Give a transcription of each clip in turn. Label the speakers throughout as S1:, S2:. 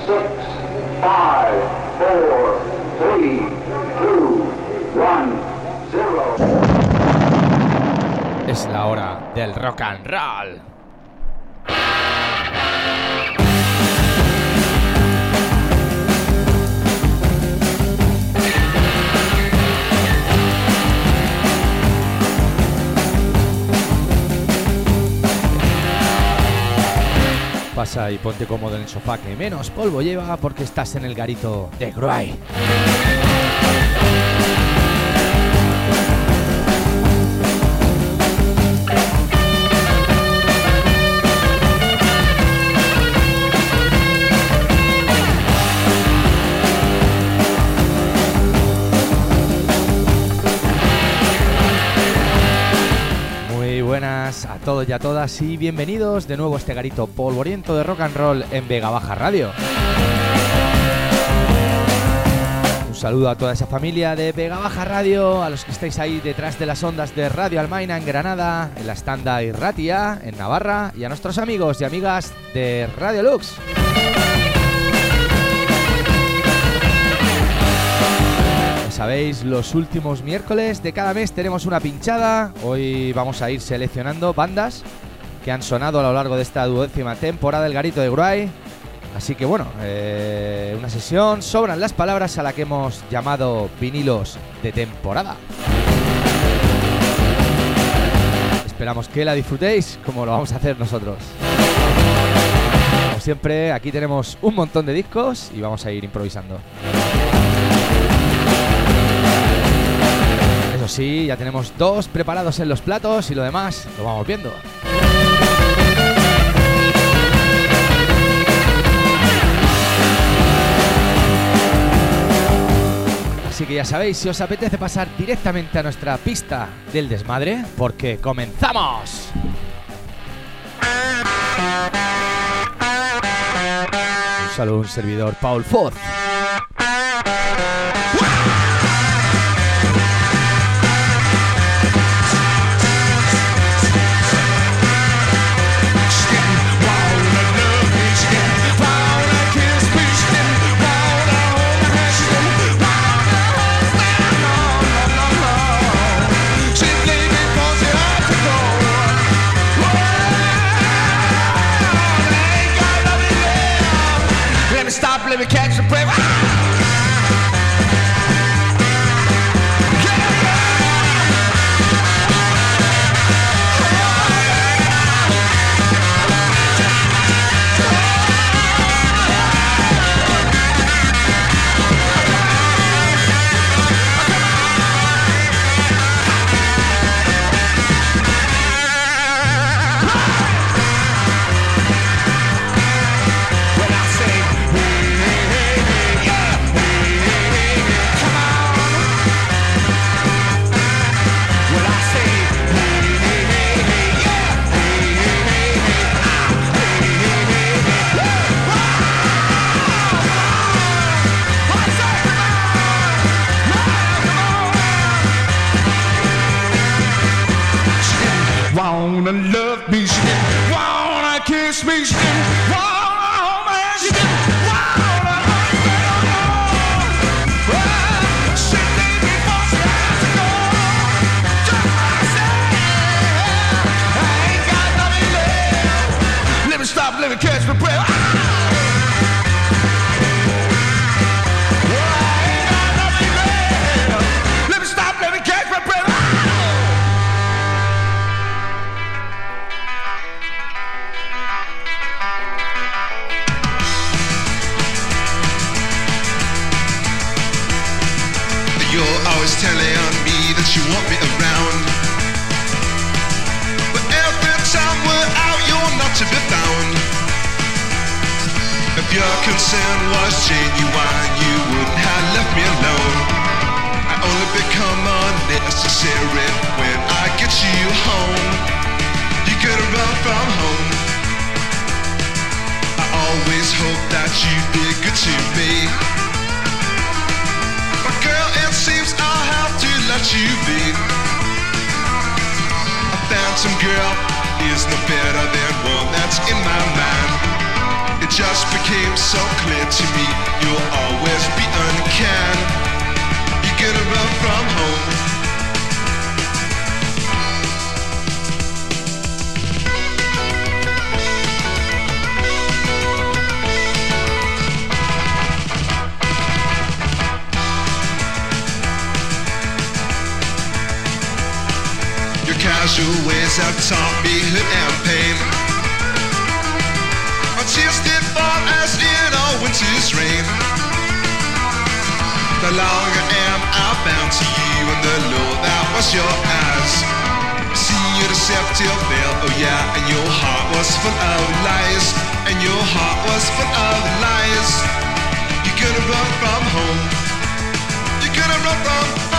S1: Es la hora del rock and roll. Pasa y ponte cómodo en el sofá, que menos polvo lleva porque estás en el garito de Gruy. Buenas a todos y a todas y bienvenidos de nuevo a este garito polvoriento de rock and roll en Vega Baja Radio. Un saludo a toda esa familia de Vega Baja Radio, a los que estáis ahí detrás de las ondas de Radio Almaina en Granada, en la Estanda Irratia en Navarra y a nuestros amigos y amigas de Radio Lux. Sabéis, los últimos miércoles de cada mes tenemos una pinchada. Hoy vamos a ir seleccionando bandas que han sonado a lo largo de esta 12ª temporada del Garito de Gruy. Así que bueno, una sesión, sobran las palabras, a la que hemos llamado vinilos de temporada. Esperamos que la disfrutéis como lo vamos a hacer nosotros. Como siempre, aquí tenemos un montón de discos y vamos a ir improvisando. Sí, ya tenemos 2 preparados en los platos y lo demás lo vamos viendo. Así que ya sabéis, si os apetece pasar directamente a nuestra pista del desmadre, porque comenzamos. Un saludo a un servidor, Paul Foz.
S2: Let me catch the breath. Wanna love me, she did. Wanna kiss me, she did. Wanna hold my hand, she did. Wanna hold me, oh, she leave me for she has to go. Just myself, I ain't got nothing left. Let me stop, let me catch my breath.
S3: Telling me that you want me around, but every time we're out you're not to be found. If your concern was genuine you wouldn't have left me alone. I only become unnecessary when I get you home. You could run from home. I always hope that you'd be good to me. Girl, it seems I'll have to let you be. A phantom girl is no better than one that's in my mind. It just became became so clear to me. You'll always be unkind. You're gonna run from home. Casual ways have taught me hurt and pain. My tears did fall as in a winter's rain. The longer am I bound to you, and the lower that was your eyes. Seeing you deceptive veil, oh yeah, and your heart was full of lies. And your heart was full of lies. You're gonna run from home. You're gonna run from home.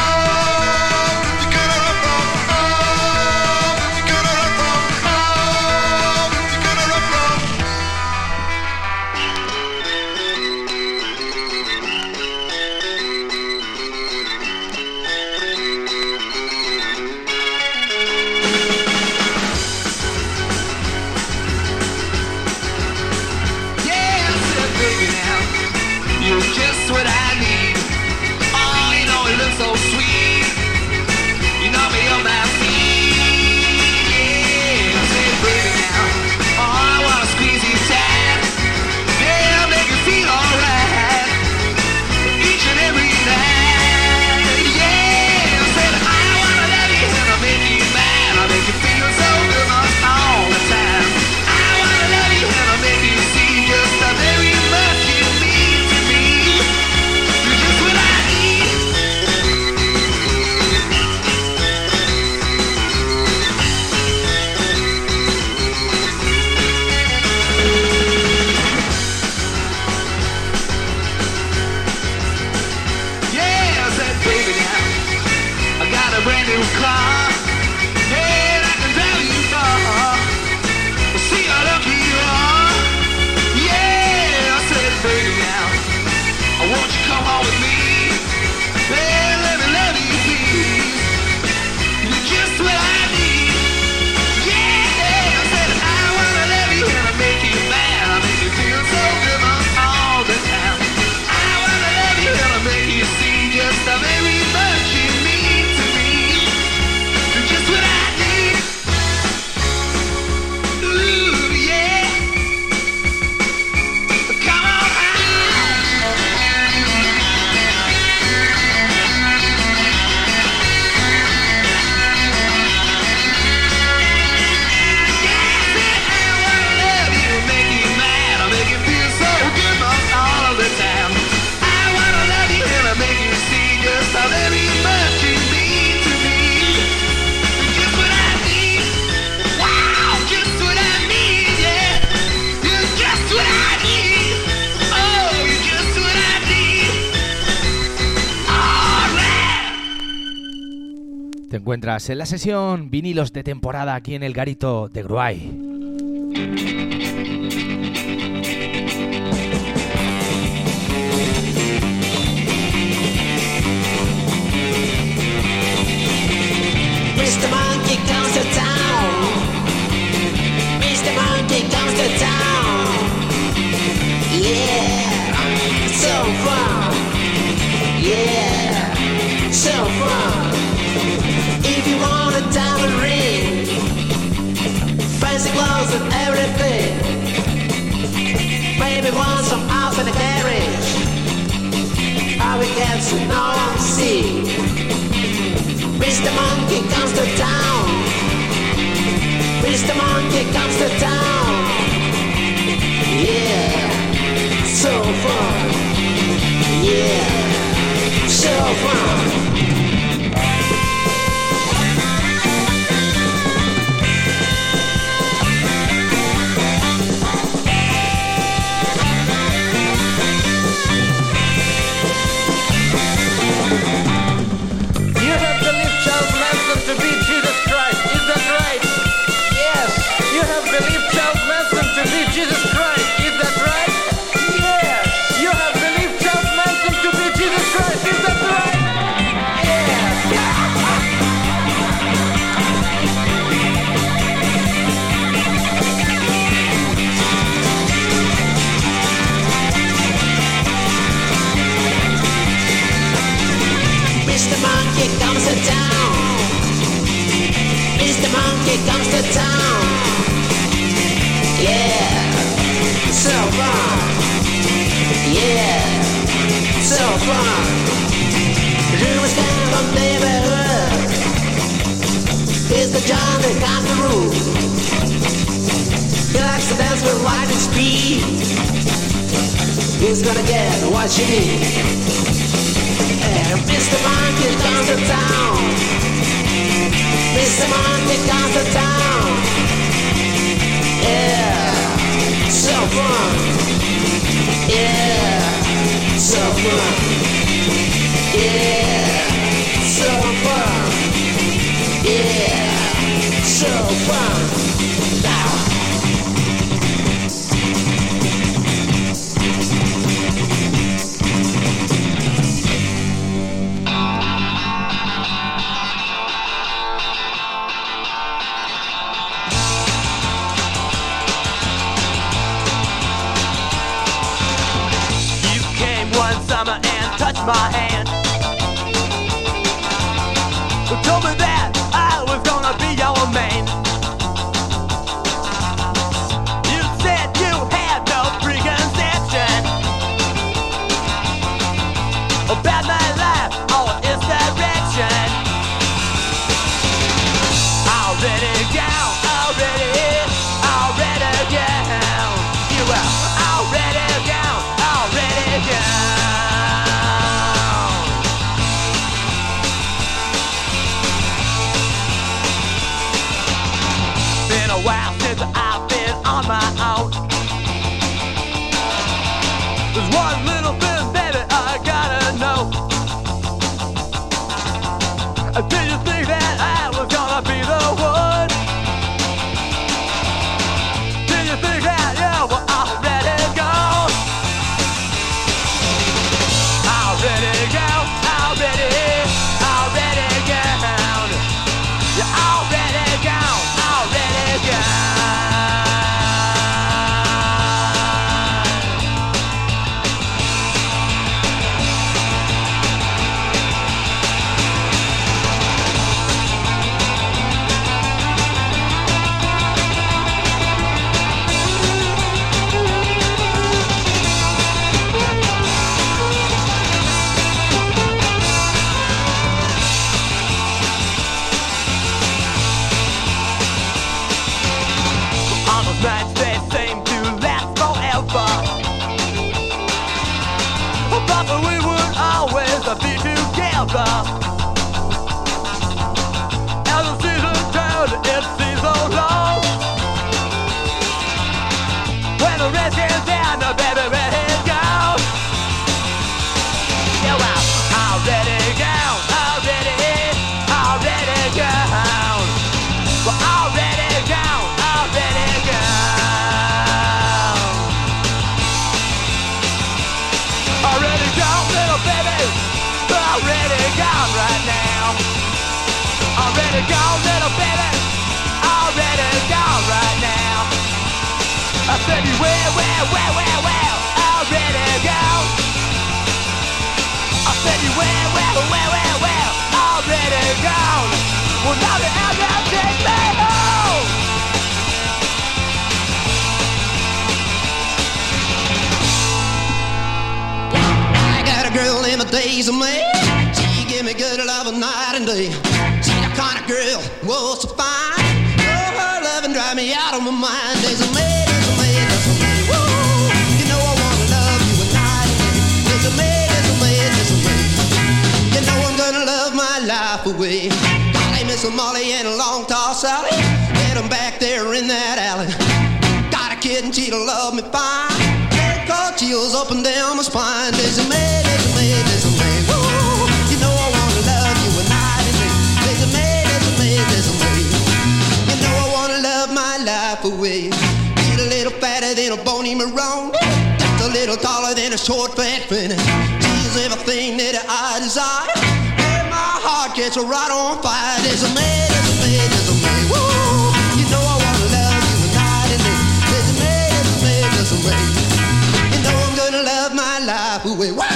S1: Te encuentras en la sesión vinilos de temporada aquí en el Garito de Gruay.
S4: Mr. Monkey comes to town. Mr. Monkey comes to town. Yeah, so fun. Yeah, so fun. If you want a diamond ring, fancy clothes and everything, baby want some house in the carriage, I will get to know and see. Mr. Monkey comes to town. Mr. Monkey comes to town. Yeah, so fun. Yeah, so fun.
S5: To be Jesus Christ, is that right? Yes, you have believed
S4: fun. Rumors come from neighborhood. It's the John that got the rule. He likes to dance with white and speed. He's gonna get what you need. And Mr. Monkey comes to town. Mr. Monkey comes to town. Yeah, so fun. Yeah, so fun. Yeah, so fun. Yeah, so fun. Now.
S5: My hand told me that I was gonna be your man. You said you had no preconception about my life or its direction. Already down, already down. You are already down, already down. Been a while since I've been on my own. There's one little thing, baby, I gotta know. Did you think that I was gonna be the one? Did you think that you were already gone? Already gone, already gone. You're already gone, already gone. Honest nights, they seem to last forever. But we would always be together. As the season turned, it seems so long. When the rest is down, the baby red is gone. Yeah, well, already gone, already gone. We're already gone, already gone. Already gone, little baby. Already gone right now. Already gone, little baby. Already gone right now. I said you well. Already gone. I said you well. Already gone. Well, now the outlaw take me home.
S6: I got a girl in my days of May. She give me good love night and day. She the kind of girl, whoa, so fine. Oh, her loving drive me out of my mind. Days of May, whoa. You know I wanna love you night and day. Days of May. You know I'm gonna love my life away. Golly, Miss Molly and a long tall Sally. Get 'em back there in that alley. Got a kid and she'll love me fine. Cold chills up and down my spine. There's a man, woo. You know I wanna love you night and day. There's a man. You know I wanna love my life away. She's a little fatter than a bony maroon. Just a little taller than a short fat finny. She's everything that I desire. And my heart gets right on fire. There's a man, woo. You know I wanna love you night and day. There's a man. You know I'm gonna love my life away. Wow.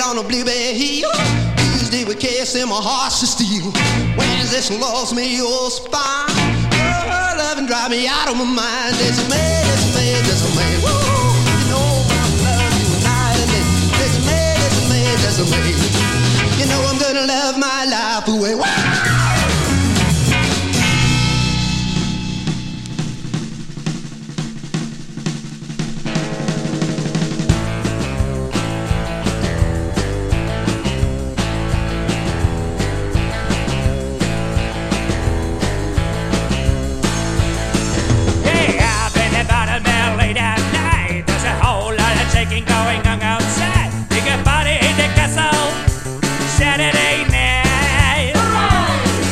S6: on a blueberry hill. Tuesday we cast them a horse of steel. Wednesday she lost me your spine. Oh, her loving drive me out of my mind. It's a man, it's a man, it's a man. Woo, you know I love you night and day. It's a man, it's a man, it's a man. You know I'm gonna love my life away. Woo!
S5: Going on outside, big party in the castle Saturday night.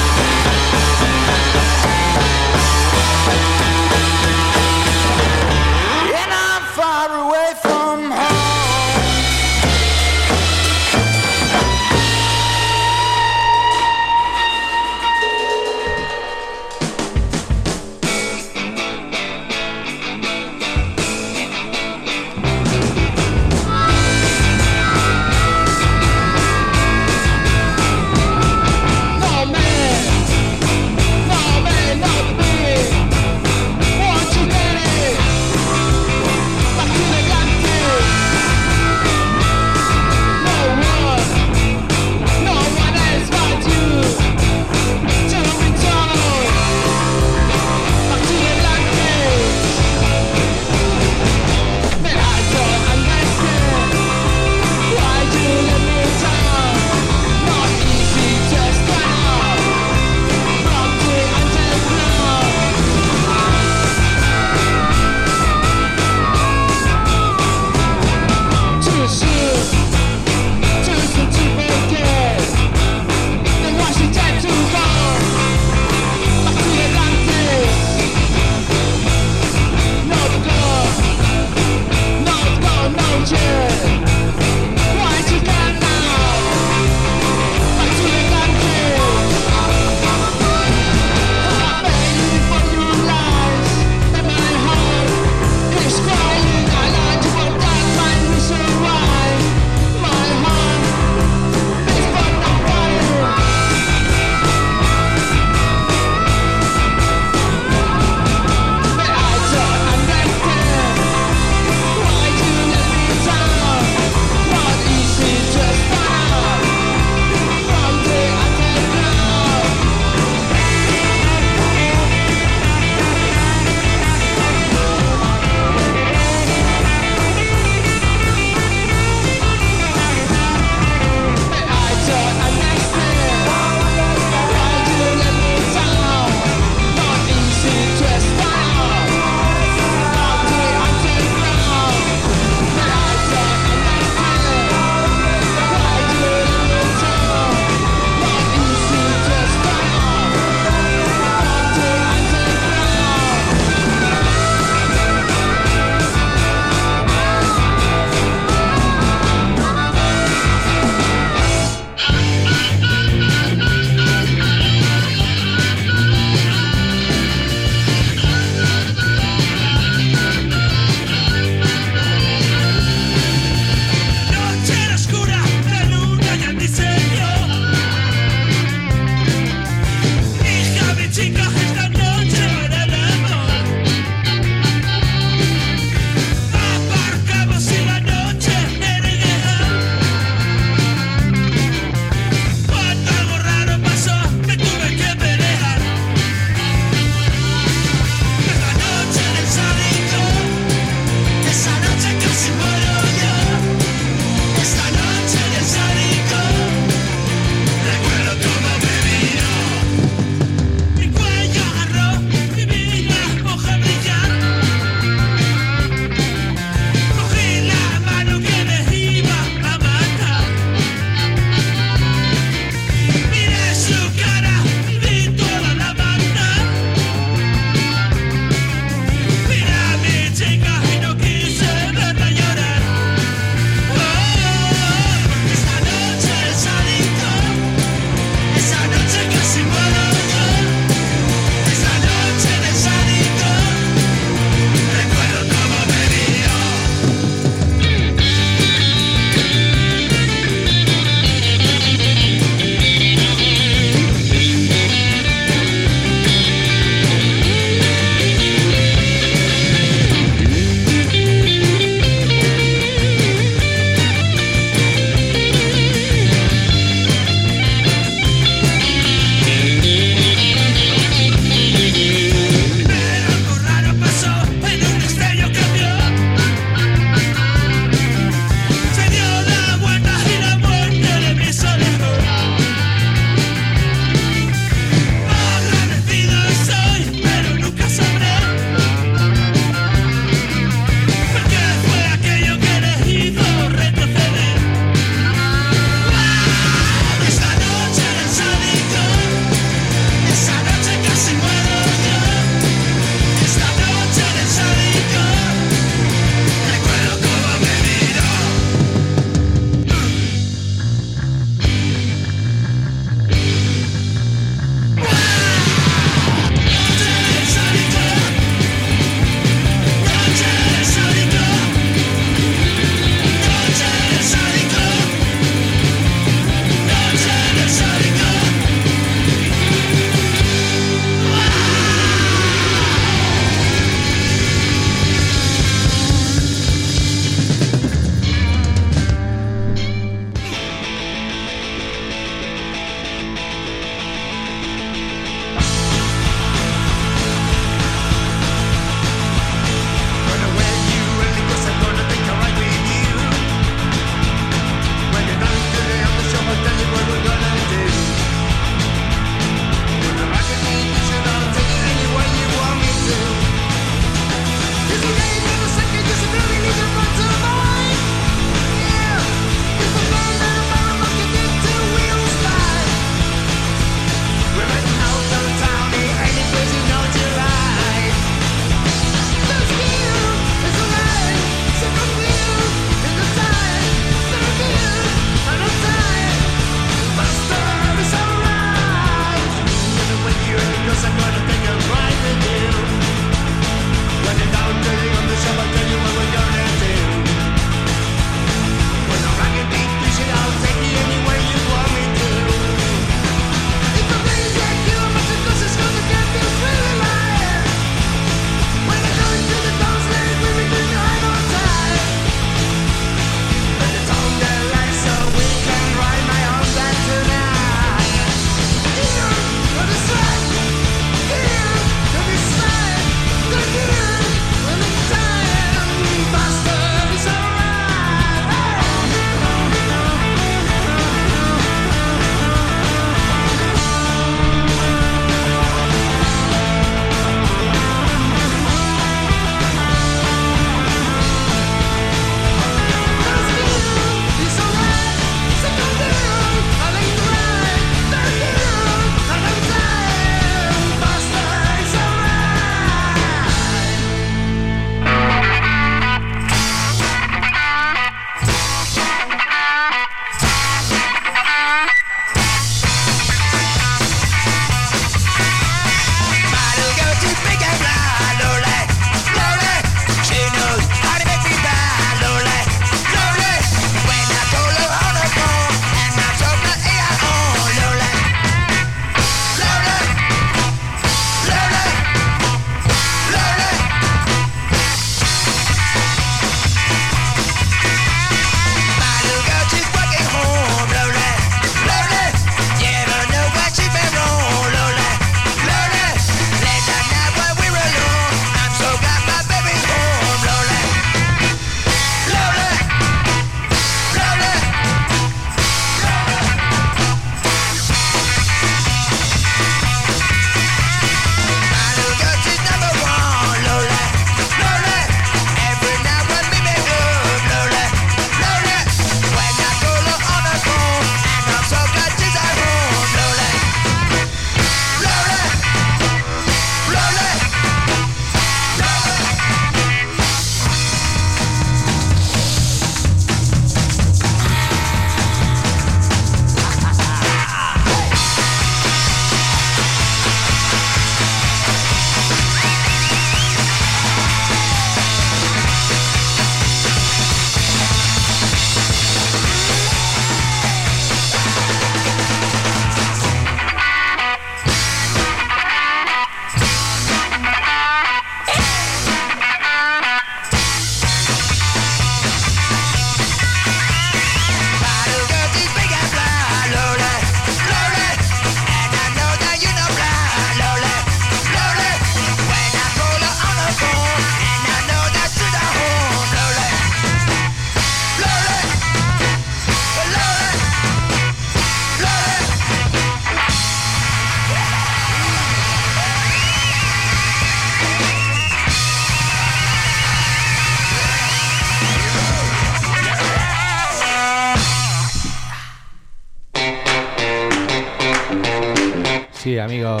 S1: Sí, amigos.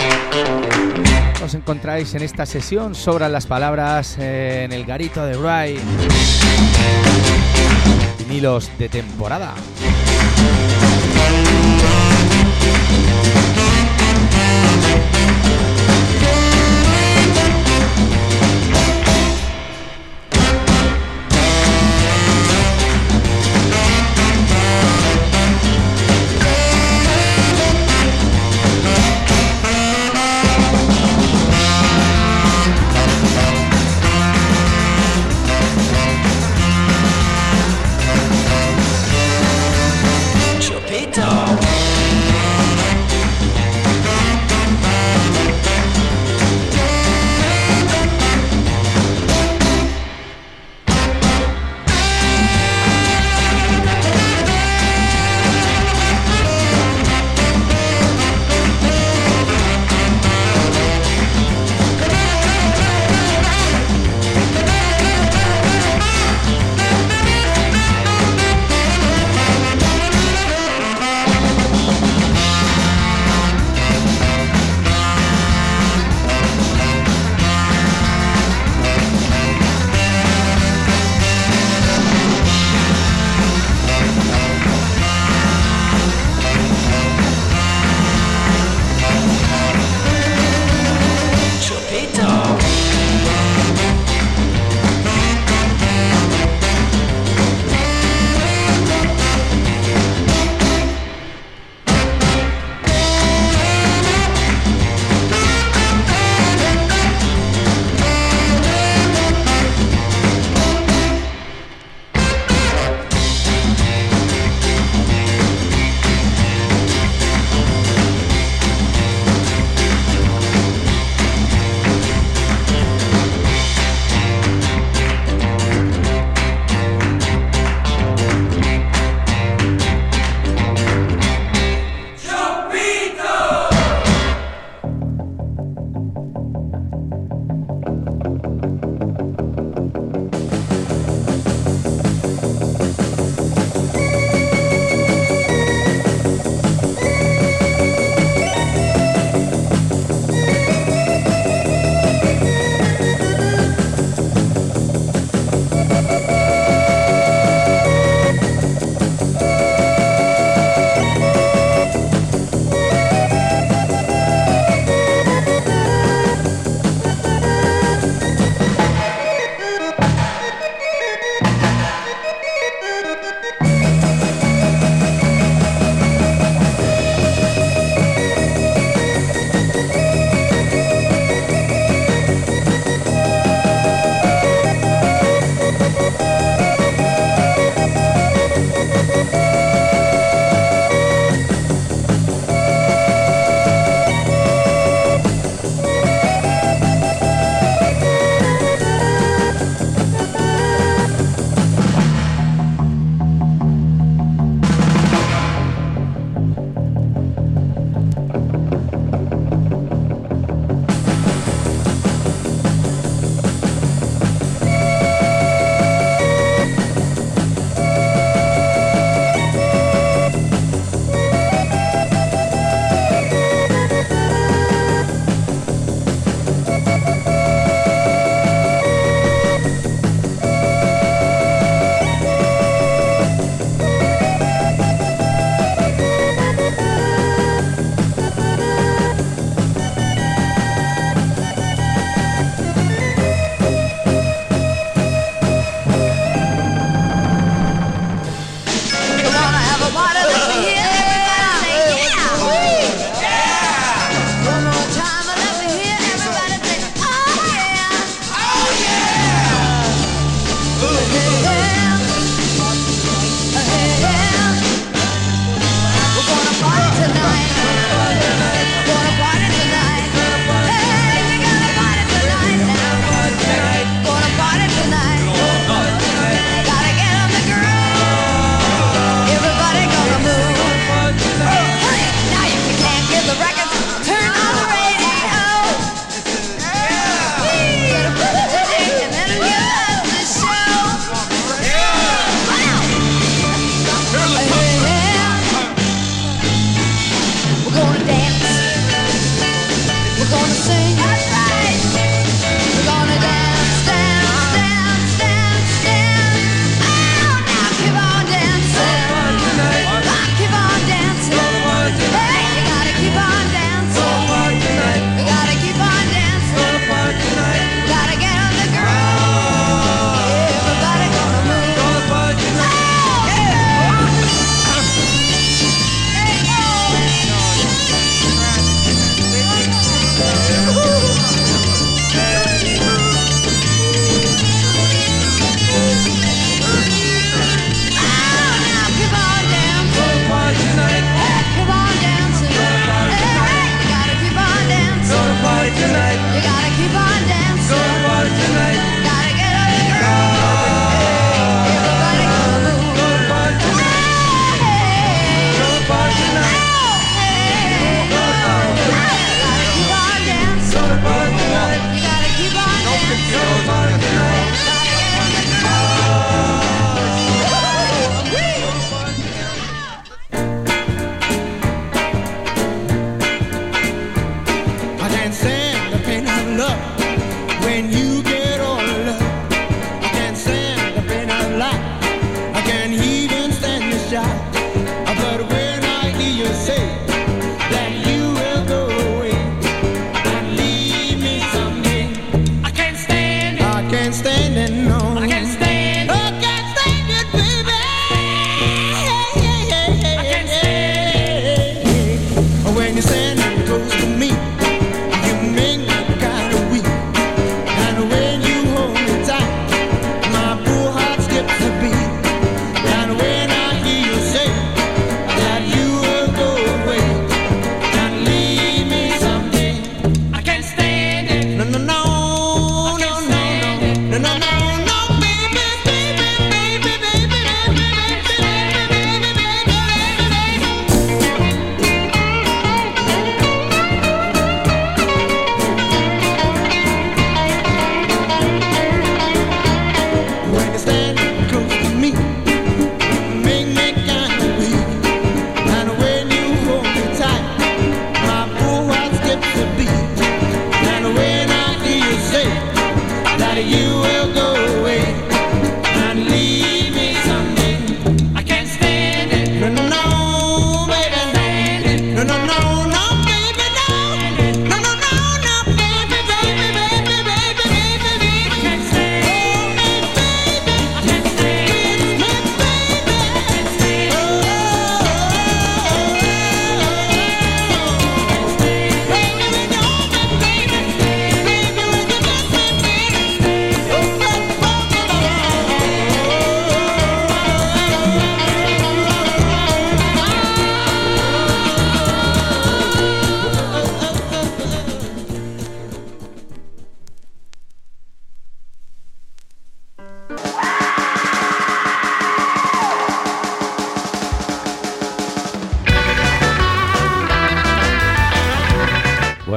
S1: Os encontráis en esta sesión, sobran las palabras, en el garito de Wright. Vinilos de temporada.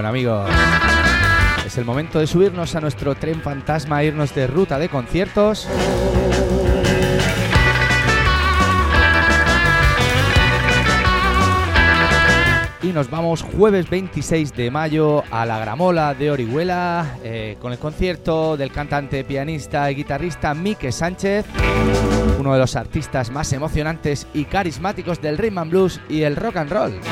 S1: Bueno, amigos, es el momento de subirnos a nuestro tren fantasma, irnos de ruta de conciertos. Y nos vamos jueves 26 de mayo a la Gramola de Orihuela con el concierto del cantante, pianista y guitarrista Mike Sánchez, uno de los artistas más emocionantes y carismáticos del rhythm and blues y el rock and roll.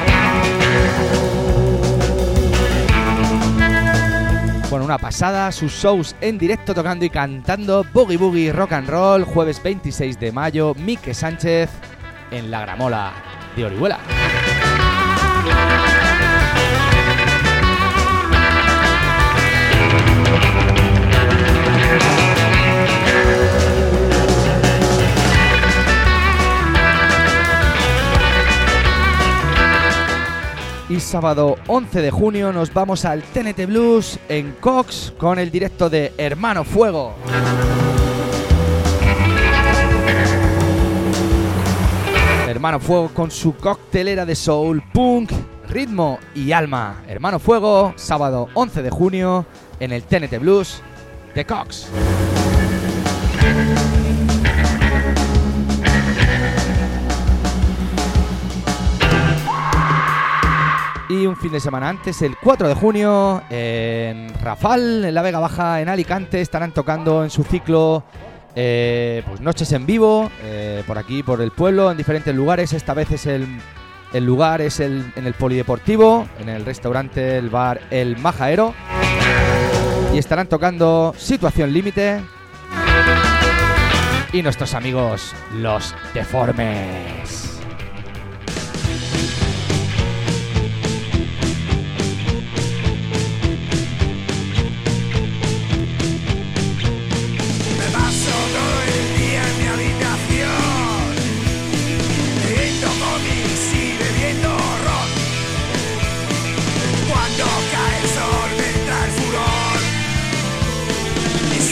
S1: Bueno, una pasada, sus shows en directo tocando y cantando boogie boogie rock and roll, jueves 26 de mayo, Mike Sánchez en la Gramola de Orihuela. Y sábado 11 de junio nos vamos al TNT Blues en Cox con el directo de Hermano Fuego. Hermano Fuego con su coctelera de soul, punk, ritmo y alma. Hermano Fuego, sábado 11 de junio en el TNT Blues de Cox. Y un fin de semana antes, el 4 de junio, en Rafal, en la Vega Baja, en Alicante, estarán tocando en su ciclo pues noches en vivo, por aquí, por el pueblo, en diferentes lugares. Esta vez es el lugar es en el Polideportivo, en el restaurante, el bar El Majaero. Y estarán tocando Situación Límite y nuestros amigos Los Deformes.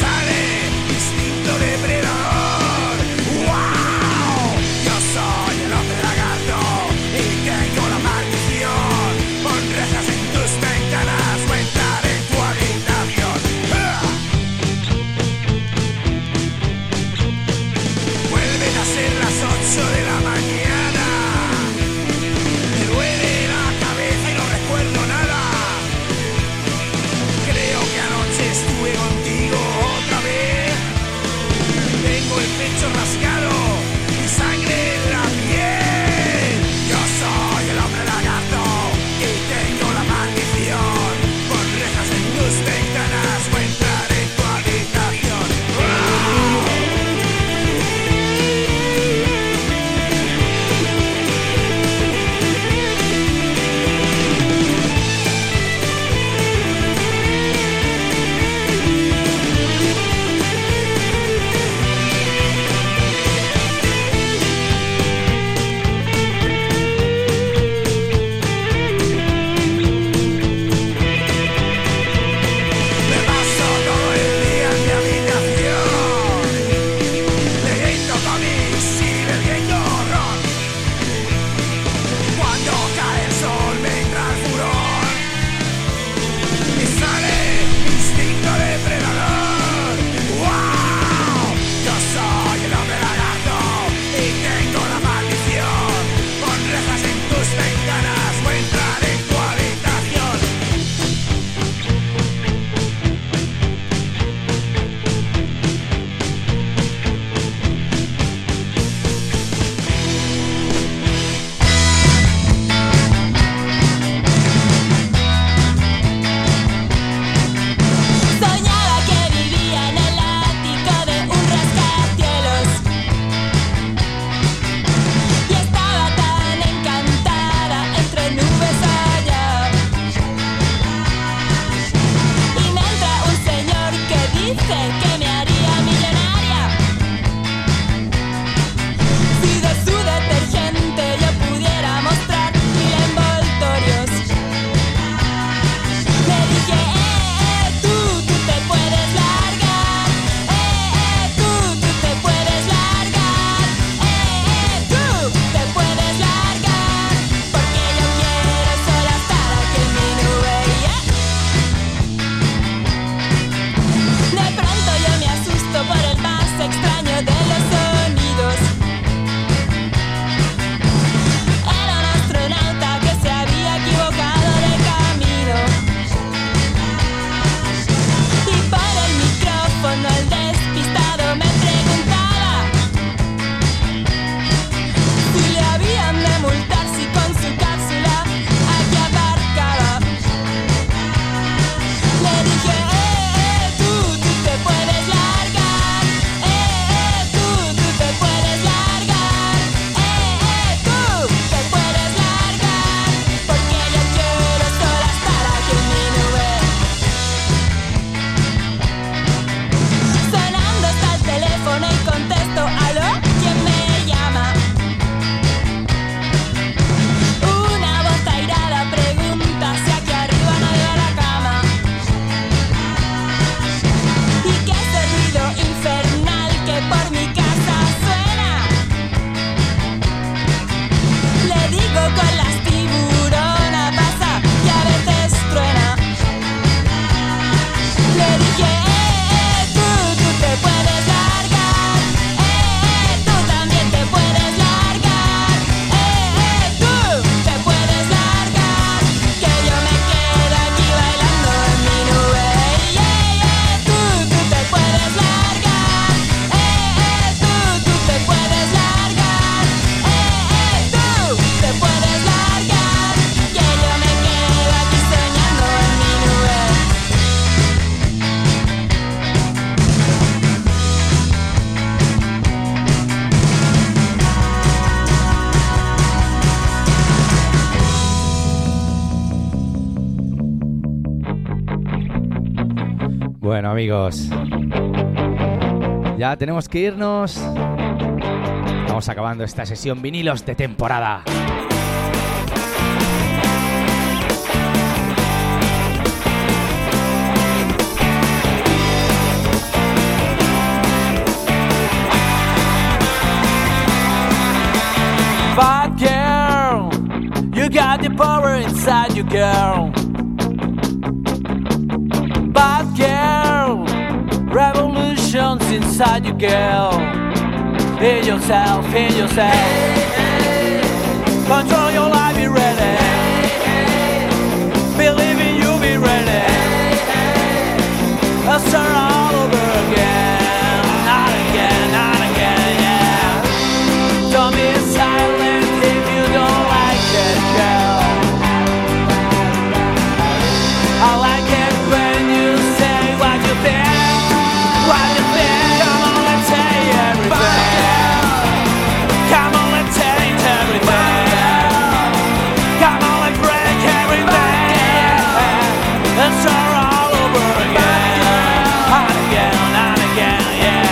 S2: Depredador, wow, yo soy el
S1: Bueno, amigos, ya tenemos que irnos. Estamos acabando esta sesión vinilos de temporada.
S5: Bad girl, you got the power inside you, girl. Bad girl, revolutions inside you, girl. In yourself, in yourself. Control your life, be ready. Believe in you, be ready. Let's start all over again, not again, not again, yeah. Don't be silent if you don't like it, girl. I like it when you say what you think, what you think. Come on, let's say everything. Come on, let's change everything. Come on, let's break everything. And start all over again, and again, and again, yeah.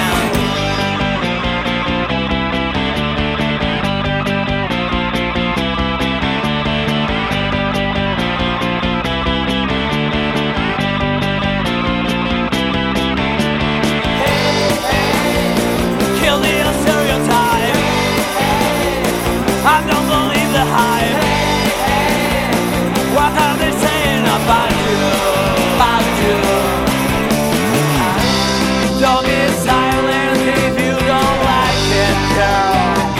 S5: Kill the stereotype. I don't believe the hype. What are they saying about you? About you? Don't be silent if you don't like it, girl.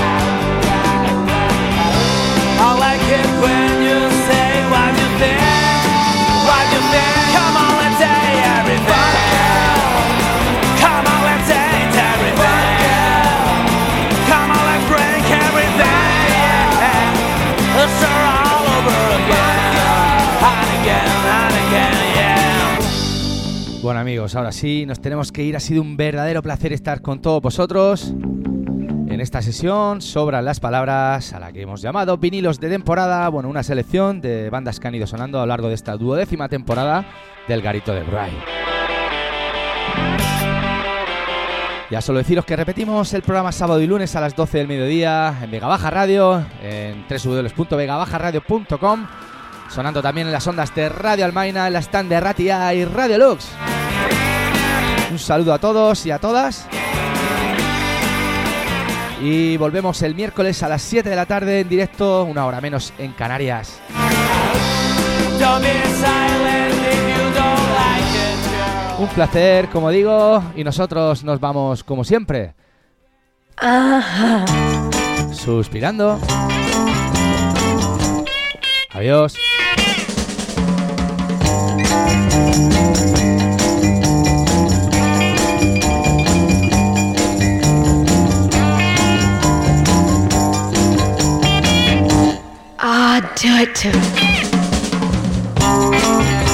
S5: I like it when you say what you think. What you think? Come on, let's say everything. Come on, let's change everything. Come on, let's break everything. Let's start all over again, and again, and again, yeah.
S1: Bueno, amigos, ahora sí, nos tenemos que ir. Ha sido un verdadero placer estar con todos vosotros. En esta sesión sobran las palabras a la que hemos llamado vinilos de temporada. Bueno, una selección de bandas que han ido sonando a lo largo de esta 12ª temporada del Garito de Gray. Ya solo deciros que repetimos el programa sábado y lunes a las 12 del mediodía en Vega Baja Radio, en www.vegabajaradio.com, sonando también en las ondas de Radio Almaina, en la stand de Ratia y Radio Lux. Un saludo a todos y a todas. Y volvemos el miércoles a las 7 de la tarde en directo, una hora menos en Canarias.
S5: Don't be silent if you don't like it, girl.
S1: Un placer, como digo, y nosotros nos vamos como siempre. Suspirando. Adiós.
S7: Ah, do it to me.